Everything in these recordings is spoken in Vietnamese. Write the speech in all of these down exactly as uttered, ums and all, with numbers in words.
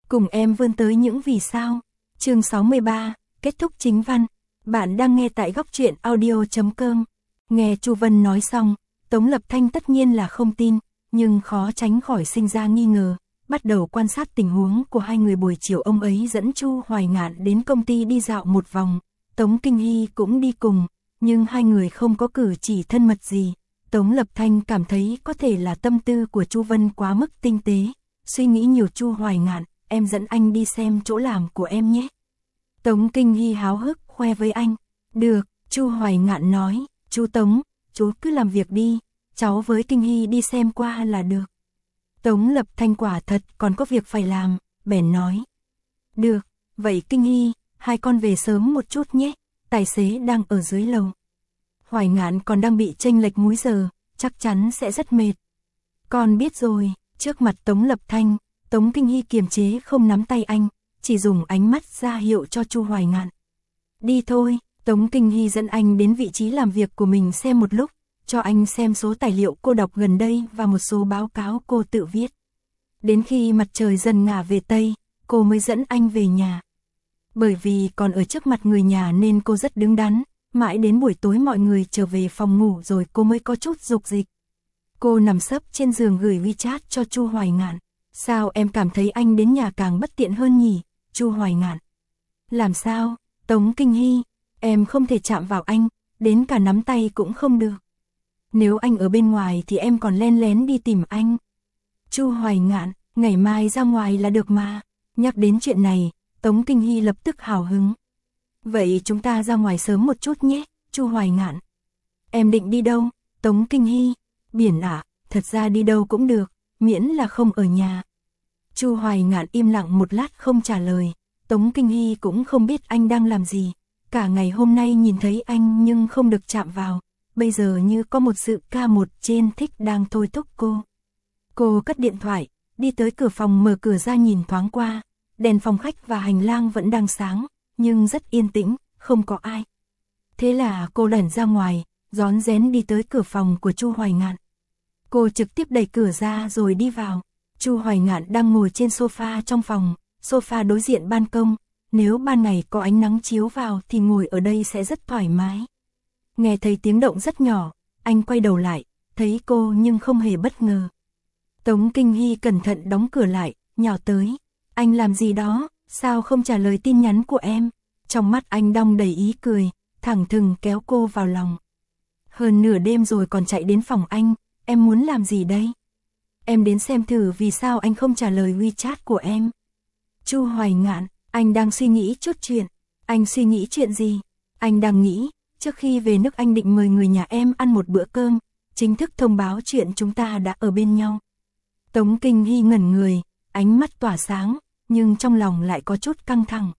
Cùng em vươn tới những vì sao. Chương sáu mươi ba, kết thúc chính văn. Bạn đang nghe tại góc truyện audio chấm com. Nghe Chu Vân nói xong, Tống Lập Thanh tất nhiên là không tin, nhưng khó tránh khỏi sinh ra nghi ngờ, bắt đầu quan sát tình huống của hai người. Buổi chiều ông ấy dẫn Chu Hoài Ngạn đến công ty đi dạo một vòng, Tống Kinh Hy cũng đi cùng, nhưng hai người không có cử chỉ thân mật gì. Tống Lập Thanh cảm thấy có thể là tâm tư của Chu Vân quá mức tinh tế, suy nghĩ nhiều. Chu Hoài Ngạn, em dẫn anh đi xem chỗ làm của em nhé. Tống Kinh Hy háo hức khoe với anh. Được, Chu Hoài Ngạn nói, chú Tống, chú cứ làm việc đi, cháu với Kinh Hy đi xem qua là được. Tống Lập Thanh quả thật còn có việc phải làm, bèn nói. Được, vậy Kinh Hy, hai con về sớm một chút nhé, tài xế đang ở dưới lầu. Hoài Ngạn còn đang bị chênh lệch múi giờ, chắc chắn sẽ rất mệt. Con biết rồi. Trước mặt Tống Lập Thanh, Tống Kinh Hy kiềm chế không nắm tay anh, chỉ dùng ánh mắt ra hiệu cho Chu Hoài Ngạn. Đi thôi. Tống Kinh Hy dẫn anh đến vị trí làm việc của mình xem một lúc, cho anh xem số tài liệu cô đọc gần đây và một số báo cáo cô tự viết. Đến khi mặt trời dần ngả về Tây, cô mới dẫn anh về nhà. Bởi vì còn ở trước mặt người nhà nên cô rất đứng đắn, mãi đến buổi tối mọi người trở về phòng ngủ rồi cô mới có chút dục dịch. Cô nằm sấp trên giường gửi WeChat cho Chu Hoài Ngạn. Sao em cảm thấy anh đến nhà càng bất tiện hơn nhỉ? Chu Hoài Ngạn. Làm sao? Tống Kinh Hy, em không thể chạm vào anh, đến cả nắm tay cũng không được. Nếu anh ở bên ngoài thì em còn len lén đi tìm anh. Chu Hoài Ngạn, ngày mai ra ngoài là được mà. Nhắc đến chuyện này, Tống Kinh Hy lập tức hào hứng. Vậy chúng ta ra ngoài sớm một chút nhé, Chu Hoài Ngạn. Em định đi đâu? Tống Kinh Hy. Biển à, thật ra đi đâu cũng được, miễn là không ở nhà. Chu Hoài Ngạn im lặng một lát không trả lời. Tống Kinh Hy cũng không biết anh đang làm gì. Cả ngày hôm nay nhìn thấy anh nhưng không được chạm vào. Bây giờ như có một sự ca một trên thích đang thôi thúc cô. Cô cất điện thoại, đi tới cửa phòng, mở cửa ra nhìn thoáng qua. Đèn phòng khách và hành lang vẫn đang sáng, nhưng rất yên tĩnh, không có ai. Thế là cô lẻn ra ngoài, rón rén đi tới cửa phòng của Chu Hoài Ngạn. Cô trực tiếp đẩy cửa ra rồi đi vào. Chu Hoài Ngạn đang ngồi trên sofa trong phòng, sofa đối diện ban công. Nếu ban ngày có ánh nắng chiếu vào thì ngồi ở đây sẽ rất thoải mái. Nghe thấy tiếng động rất nhỏ, anh quay đầu lại, thấy cô nhưng không hề bất ngờ. Tống Kinh Hy cẩn thận đóng cửa lại, nhào tới. Anh làm gì đó, sao không trả lời tin nhắn của em? Trong mắt anh đong đầy ý cười, thẳng thừng kéo cô vào lòng. Hơn nửa đêm rồi còn chạy đến phòng anh, em muốn làm gì đây? Em đến xem thử vì sao anh không trả lời WeChat của em. Chu Hoài Ngạn, anh đang suy nghĩ chút chuyện. Anh suy nghĩ chuyện gì? Anh đang nghĩ, trước khi về nước anh định mời người nhà em ăn một bữa cơm, chính thức thông báo chuyện chúng ta đã ở bên nhau. Tống Kinh Hy ngẩn người, ánh mắt tỏa sáng, nhưng trong lòng lại có chút căng thẳng.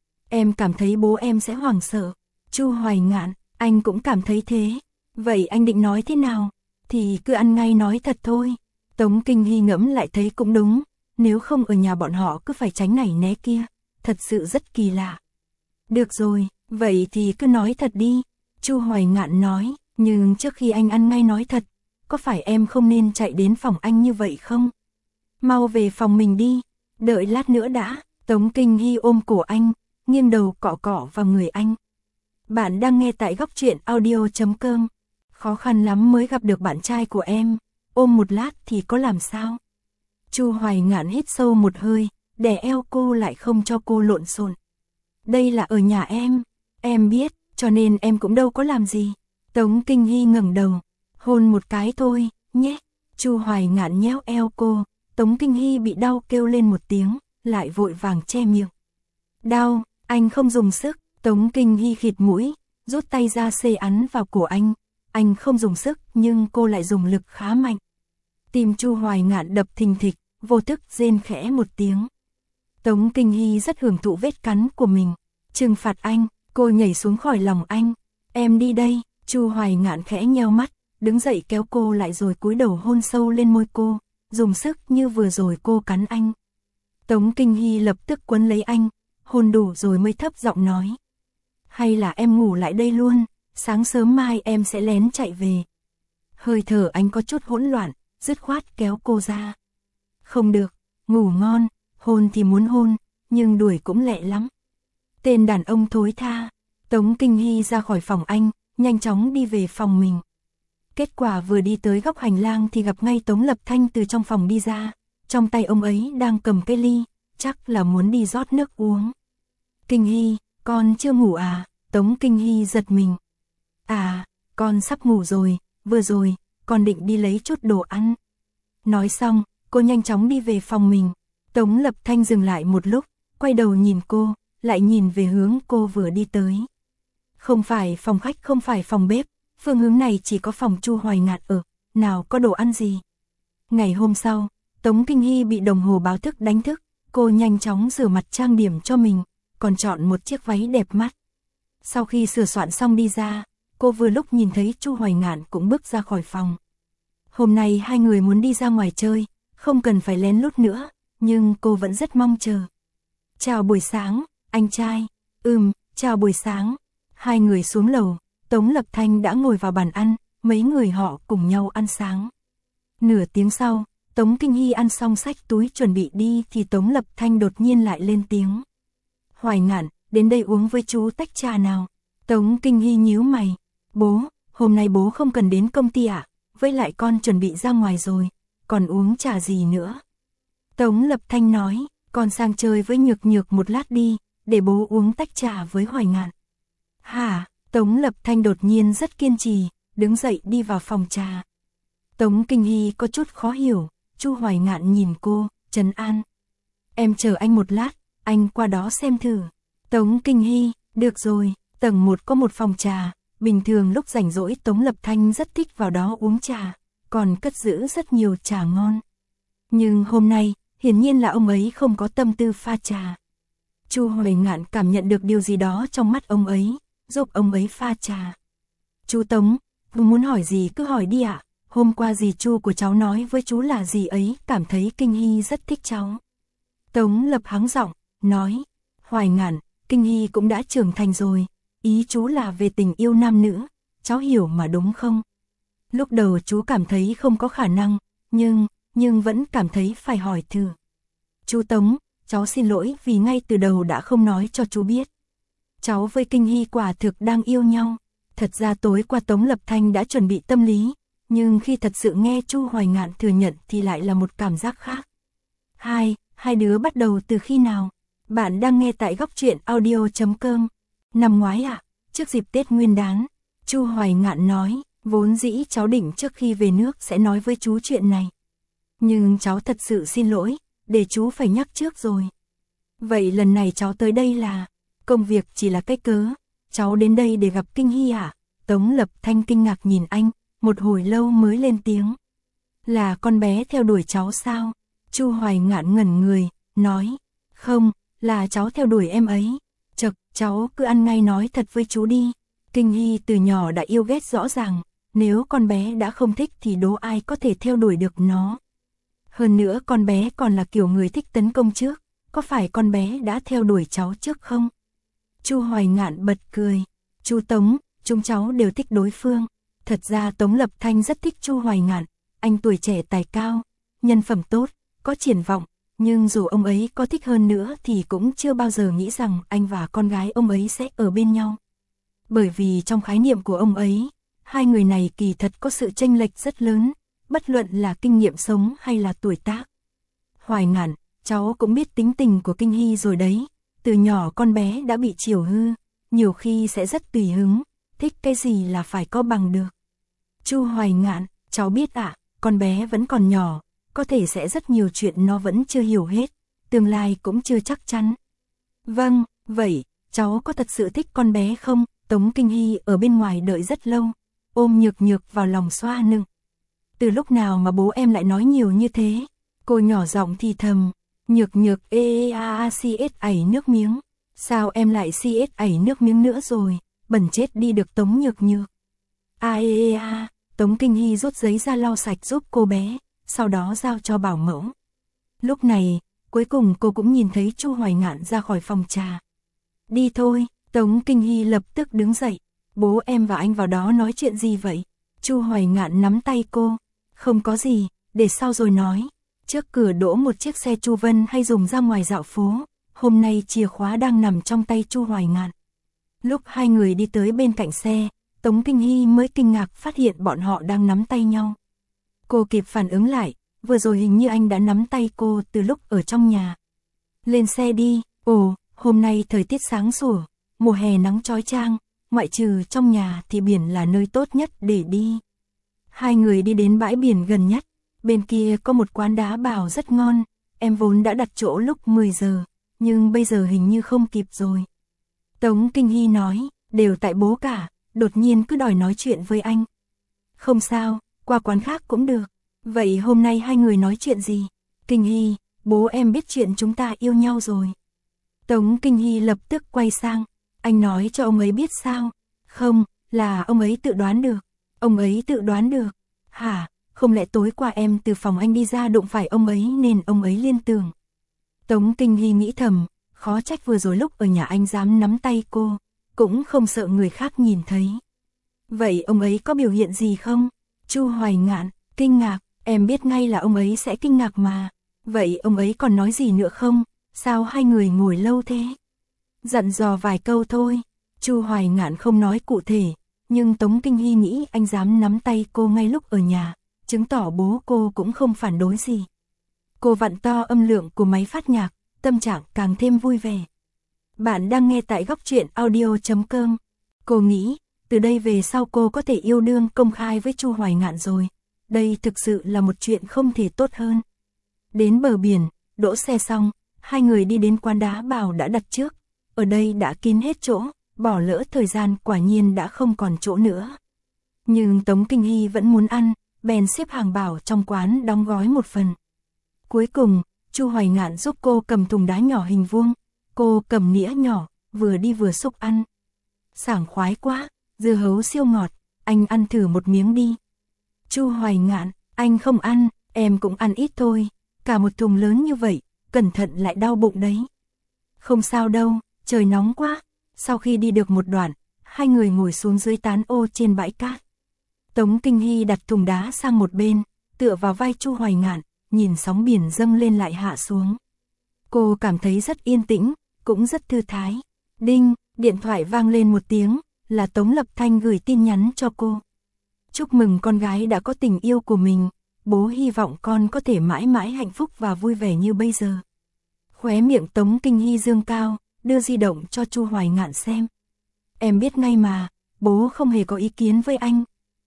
Em cảm thấy bố em sẽ hoảng sợ. Chu Hoài Ngạn, anh cũng cảm thấy thế. Vậy anh định nói thế nào? Thì cứ ăn ngay nói thật thôi. Tống Kinh Hy ngẫm lại thấy cũng đúng. Nếu không ở nhà bọn họ cứ phải tránh này né kia. Thật sự rất kỳ lạ. Được rồi, vậy thì cứ nói thật đi. Chu Hoài Ngạn nói, nhưng trước khi anh ăn ngay nói thật, có phải em không nên chạy đến phòng anh như vậy không? Mau về phòng mình đi, đợi lát nữa đã. Tống Kinh Hy ôm cổ anh, nghiêng đầu cọ cọ vào người anh. Bạn đang nghe tại góc truyện audio chấm com. Khó khăn lắm mới gặp được bạn trai của em, ôm một lát thì có làm sao? Chu Hoài Ngạn hít sâu một hơi, đè eo cô lại không cho cô lộn xộn. Đây là ở nhà em, em biết, cho nên em cũng đâu có làm gì. Tống Kinh Hy ngẩng đầu, hôn một cái thôi, nhé. Chu Hoài Ngạn nhéo eo cô, Tống Kinh Hy bị đau kêu lên một tiếng, lại vội vàng che miệng. Đau, anh không dùng sức. Tống Kinh Hy khịt mũi, rút tay ra xê ắn vào cổ anh. Anh không dùng sức nhưng cô lại dùng lực khá mạnh. Tim Chu Hoài Ngạn đập thình thịch, vô thức rên khẽ một tiếng. Tống Kinh Hy rất hưởng thụ vết cắn của mình. Trừng phạt anh, cô nhảy xuống khỏi lòng anh. Em đi đây. Chu Hoài Ngạn khẽ nheo mắt, đứng dậy kéo cô lại rồi cúi đầu hôn sâu lên môi cô, dùng sức như vừa rồi cô cắn anh. Tống Kinh Hy lập tức quấn lấy anh, hôn đủ rồi mới thấp giọng nói. Hay là em ngủ lại đây luôn, sáng sớm mai em sẽ lén chạy về. Hơi thở anh có chút hỗn loạn, dứt khoát kéo cô ra. Không được, ngủ ngon. hôn thì muốn hôn, nhưng đuổi cũng lẹ lắm. Tên đàn ông thối tha. Tống Kinh Hy ra khỏi phòng anh, nhanh chóng đi về phòng mình. Kết quả vừa đi tới góc hành lang thì gặp ngay Tống Lập Thanh từ trong phòng đi ra, trong tay ông ấy đang cầm cái ly, chắc là muốn đi rót nước uống. Kinh Hy, con chưa ngủ à? Tống Kinh Hy giật mình. À, con sắp ngủ rồi, vừa rồi, con định đi lấy chút đồ ăn. Nói xong, cô nhanh chóng đi về phòng mình. Tống Lập Thanh dừng lại một lúc, quay đầu nhìn cô, lại nhìn về hướng cô vừa đi tới. Không phải phòng khách, không phải phòng bếp, phương hướng này chỉ có phòng Chu Hoài Ngạn ở, nào có đồ ăn gì. Ngày hôm sau, Tống Kinh Hy bị đồng hồ báo thức đánh thức, cô nhanh chóng rửa mặt trang điểm cho mình, còn chọn một chiếc váy đẹp mắt. Sau khi sửa soạn xong đi ra, cô vừa lúc nhìn thấy Chu Hoài Ngạn cũng bước ra khỏi phòng. Hôm nay hai người muốn đi ra ngoài chơi, không cần phải lén lút nữa, nhưng cô vẫn rất mong chờ. Chào buổi sáng, anh trai. Ừm, chào buổi sáng. Hai người xuống lầu, Tống Lập Thanh đã ngồi vào bàn ăn, mấy người họ cùng nhau ăn sáng. Nửa tiếng sau, Tống Kinh Hy ăn xong xách túi chuẩn bị đi thì Tống Lập Thanh đột nhiên lại lên tiếng. Hoài Ngạn, đến đây uống với chú tách trà nào. Tống Kinh Hy nhíu mày. Bố, hôm nay bố không cần đến công ty ạ, với lại con chuẩn bị ra ngoài rồi, còn uống trà gì nữa. Tống Lập Thanh nói, con sang chơi với Nhược Nhược một lát đi, để bố uống tách trà với Hoài Ngạn. Hả? Tống Lập Thanh đột nhiên rất kiên trì, đứng dậy đi vào phòng trà. Tống Kinh Hy có chút khó hiểu, Chu Hoài Ngạn nhìn cô, trấn an. Em chờ anh một lát, anh qua đó xem thử. Tống Kinh Hy, được rồi, tầng một có một phòng trà, bình thường lúc rảnh rỗi Tống Lập Thanh rất thích vào đó uống trà, còn cất giữ rất nhiều trà ngon. Nhưng hôm nay, hiển nhiên là ông ấy không có tâm tư pha trà. Chu Hoài Ngạn cảm nhận được điều gì đó trong mắt ông ấy, giúp ông ấy pha trà. Chú Tống, muốn hỏi gì cứ hỏi đi ạ. Hôm qua dì Chu của cháu nói với chú là dì ấy cảm thấy Kinh Hy rất thích cháu. Tống Lập hắng giọng, nói, Hoài Ngạn, Kinh Hy cũng đã trưởng thành rồi, ý chú là về tình yêu nam nữ, cháu hiểu mà đúng không? Lúc đầu chú cảm thấy không có khả năng, nhưng, nhưng vẫn cảm thấy phải hỏi thử. Chú Tống, cháu xin lỗi vì ngay từ đầu đã không nói cho chú biết. Cháu với Kinh Hy quả thực đang yêu nhau. Thật ra tối qua Tống Lập Thanh đã chuẩn bị tâm lý, nhưng khi thật sự nghe Chu Hoài Ngạn thừa nhận thì lại là một cảm giác khác. Hai, hai đứa bắt đầu từ khi nào? Bạn đang nghe tại góc truyện audio chấm com. Năm ngoái ạ, à, trước dịp Tết Nguyên đán, Chu Hoài Ngạn nói, vốn dĩ cháu định trước khi về nước sẽ nói với chú chuyện này. Nhưng cháu thật sự xin lỗi, để chú phải nhắc trước rồi. Vậy lần này cháu tới đây là, công việc chỉ là cái cớ, cháu đến đây để gặp Kinh Hy à? Tống Lập Thanh kinh ngạc nhìn anh, một hồi lâu mới lên tiếng. Là con bé theo đuổi cháu sao? Chu Hoài Ngạn ngẩn người, nói, không, là cháu theo đuổi em ấy. Chật, cháu cứ ăn ngay nói thật với chú đi. Kinh Hy từ nhỏ đã yêu ghét rõ ràng, nếu con bé đã không thích thì đố ai có thể theo đuổi được nó. Hơn nữa con bé còn là kiểu người thích tấn công trước, có phải con bé đã theo đuổi cháu trước không? Chu Hoài Ngạn bật cười, chú Tống, chúng cháu đều thích đối phương. Thật ra Tống Lập Thanh rất thích Chu Hoài Ngạn, anh tuổi trẻ tài cao, nhân phẩm tốt, có triển vọng, nhưng dù ông ấy có thích hơn nữa thì cũng chưa bao giờ nghĩ rằng anh và con gái ông ấy sẽ ở bên nhau. Bởi vì trong khái niệm của ông ấy, hai người này kỳ thật có sự chênh lệch rất lớn, bất luận là kinh nghiệm sống hay là tuổi tác. Hoài Ngạn, cháu cũng biết tính tình của Kinh Hy rồi đấy, từ nhỏ con bé đã bị chiều hư, nhiều khi sẽ rất tùy hứng, thích cái gì là phải có bằng được. Chu Hoài Ngạn, cháu biết ạ, à, con bé vẫn còn nhỏ, có thể sẽ rất nhiều chuyện nó vẫn chưa hiểu hết, tương lai cũng chưa chắc chắn. Vâng, vậy, cháu có thật sự thích con bé không? Tống Kinh Hy ở bên ngoài đợi rất lâu, ôm Nhược Nhược vào lòng xoa nựng. Từ lúc nào mà bố em lại nói nhiều như thế? Cô nhỏ giọng thì thầm, Nhược Nhược ê ê a a xê ét ảy nước miếng. Sao em lại xê ét ảy nước miếng nữa rồi, bẩn chết đi được Tống Nhược Nhược. A ê ê a, Tống Kinh Hy rút giấy ra lau sạch giúp cô bé, sau đó giao cho bảo mẫu. Lúc này, cuối cùng cô cũng nhìn thấy Chu Hoài Ngạn ra khỏi phòng trà. Đi thôi, Tống Kinh Hy lập tức đứng dậy. Bố em và anh vào đó nói chuyện gì vậy? Chu Hoài Ngạn nắm tay cô. Không có gì, để sau rồi nói. Trước cửa đỗ một chiếc xe Chu Vân hay dùng ra ngoài dạo phố, hôm nay chìa khóa đang nằm trong tay Chu Hoài Ngạn. Lúc hai người đi tới bên cạnh xe, Tống Kinh Hy mới kinh ngạc phát hiện bọn họ đang nắm tay nhau. Cô kịp phản ứng lại, vừa rồi hình như anh đã nắm tay cô từ lúc ở trong nhà. Lên xe đi, ồ, hôm nay thời tiết sáng sủa, mùa hè nắng chói chang, ngoại trừ trong nhà thì biển là nơi tốt nhất để đi. Hai người đi đến bãi biển gần nhất, bên kia có một quán đá bào rất ngon, em vốn đã đặt chỗ lúc mười giờ, nhưng bây giờ hình như không kịp rồi. Tống Kinh Hy nói, đều tại bố cả, đột nhiên cứ đòi nói chuyện với anh. Không sao, qua quán khác cũng được. Vậy hôm nay hai người nói chuyện gì? Kinh Hy, bố em biết chuyện chúng ta yêu nhau rồi. Tống Kinh Hy lập tức quay sang, anh nói cho ông ấy biết sao? Không, là ông ấy tự đoán được. Ông ấy tự đoán được. Hả, không lẽ tối qua em từ phòng anh đi ra đụng phải ông ấy nên ông ấy liên tưởng. Tống Kinh Hy nghĩ thầm, khó trách vừa rồi lúc ở nhà anh dám nắm tay cô, cũng không sợ người khác nhìn thấy. Vậy ông ấy có biểu hiện gì không? Chu Hoài Ngạn, kinh ngạc, em biết ngay là ông ấy sẽ kinh ngạc mà. Vậy ông ấy còn nói gì nữa không? Sao hai người ngồi lâu thế? Dặn dò vài câu thôi. Chu Hoài Ngạn không nói cụ thể, nhưng Tống Kinh Hy nghĩ anh dám nắm tay cô ngay lúc ở nhà, chứng tỏ bố cô cũng không phản đối gì. Cô vặn to âm lượng của máy phát nhạc, tâm trạng càng thêm vui vẻ. Bạn đang nghe tại góc truyện audio chấm com. Cô nghĩ, từ đây về sau cô có thể yêu đương công khai với Chu Hoài Ngạn rồi. Đây thực sự là một chuyện không thể tốt hơn. Đến bờ biển, đỗ xe xong, hai người đi đến quán đá bào đã đặt trước. Ở đây đã kín hết chỗ, bỏ lỡ thời gian quả nhiên đã không còn chỗ nữa. Nhưng Tống Kinh Hy vẫn muốn ăn, bèn xếp hàng bảo trong quán đóng gói một phần. Cuối cùng, Chu Hoài Ngạn giúp cô cầm thùng đá nhỏ hình vuông, cô cầm nĩa nhỏ, vừa đi vừa xúc ăn. Sảng khoái quá, dưa hấu siêu ngọt, anh ăn thử một miếng đi. Chu Hoài Ngạn, anh không ăn, em cũng ăn ít thôi, cả một thùng lớn như vậy, cẩn thận lại đau bụng đấy. Không sao đâu, trời nóng quá. Sau khi đi được một đoạn, hai người ngồi xuống dưới tán ô trên bãi cát. Tống Kinh Hy đặt thùng đá sang một bên, tựa vào vai Chu Hoài Ngạn, nhìn sóng biển dâng lên lại hạ xuống. Cô cảm thấy rất yên tĩnh, cũng rất thư thái. Đinh, điện thoại vang lên một tiếng, là Tống Lập Thanh gửi tin nhắn cho cô. Chúc mừng con gái đã có tình yêu của mình, bố hy vọng con có thể mãi mãi hạnh phúc và vui vẻ như bây giờ. Khóe miệng Tống Kinh Hy dương cao, đưa di động cho Chu Hoài Ngạn xem. Em biết ngay mà, bố không hề có ý kiến với anh.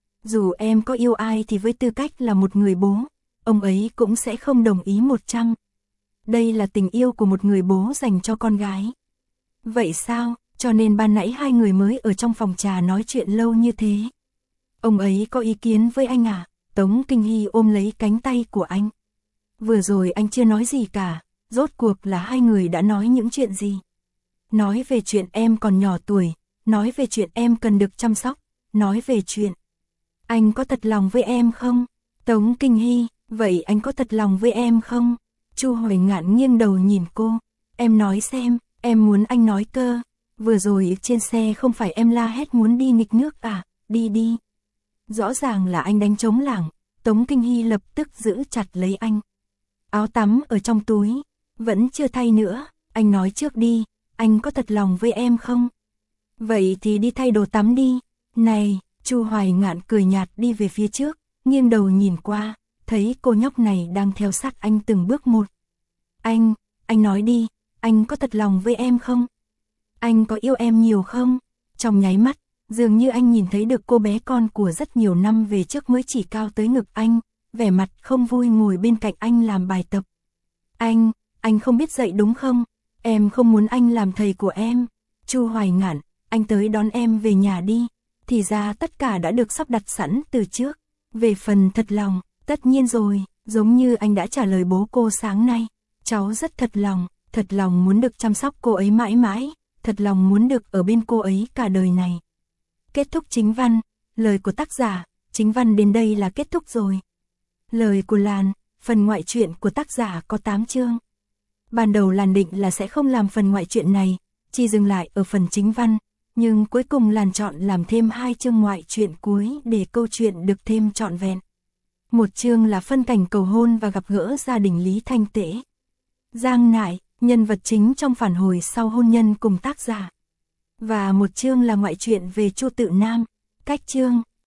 Dù em có yêu ai thì với tư cách là một người bố, ông ấy cũng sẽ không đồng ý một trăm. Đây là tình yêu của một người bố dành cho con gái. Vậy sao, cho nên ban nãy hai người mới ở trong phòng trà nói chuyện lâu như thế. Ông ấy có ý kiến với anh à? Tống Kinh Hy ôm lấy cánh tay của anh. Vừa rồi anh chưa nói gì cả, rốt cuộc là hai người đã nói những chuyện gì? Nói về chuyện em còn nhỏ tuổi, nói về chuyện em cần được chăm sóc, nói về chuyện anh có thật lòng với em không? Tống Kinh Hy, vậy anh có thật lòng với em không? Chu Hoài Ngạn nghiêng đầu nhìn cô, em nói xem, em muốn anh nói cơ. Vừa rồi trên xe không phải em la hét muốn đi nghịch nước à, đi đi. Rõ ràng là anh đánh trống lảng, Tống Kinh Hy lập tức giữ chặt lấy anh. Áo tắm ở trong túi, vẫn chưa thay nữa, anh nói trước đi, anh có thật lòng với em không? Vậy thì đi thay đồ tắm đi. Này, Chu Hoài Ngạn cười nhạt đi về phía trước, nghiêng đầu nhìn qua, thấy cô nhóc này đang theo sát anh từng bước một. Anh, anh nói đi, anh có thật lòng với em không? Anh có yêu em nhiều không? Trong nháy mắt, dường như anh nhìn thấy được cô bé con của rất nhiều năm về trước mới chỉ cao tới ngực anh, vẻ mặt không vui ngồi bên cạnh anh làm bài tập. Anh, anh không biết dạy đúng không? Em không muốn anh làm thầy của em. Chu Hoài Ngạn, anh tới đón em về nhà đi. Thì ra tất cả đã được sắp đặt sẵn từ trước. Về phần thật lòng, tất nhiên rồi, giống như anh đã trả lời bố cô sáng nay. Cháu rất thật lòng, thật lòng muốn được chăm sóc cô ấy mãi mãi, thật lòng muốn được ở bên cô ấy cả đời này. Kết thúc chính văn, lời của tác giả, chính văn đến đây là kết thúc rồi. Lời của Làn, phần ngoại truyện của tác giả có tám chương. Ban đầu Làn định là sẽ không làm phần ngoại truyện này, chỉ dừng lại ở phần chính văn, nhưng cuối cùng Làn chọn làm thêm hai chương ngoại truyện cuối để câu chuyện được thêm trọn vẹn. Một chương là phân cảnh cầu hôn và gặp gỡ gia đình Lý Thanh Tễ. Giang Nại, nhân vật chính trong phản hồi sau hôn nhân cùng tác giả. Và một chương là ngoại truyện về Chu Tự Nam. Cách chương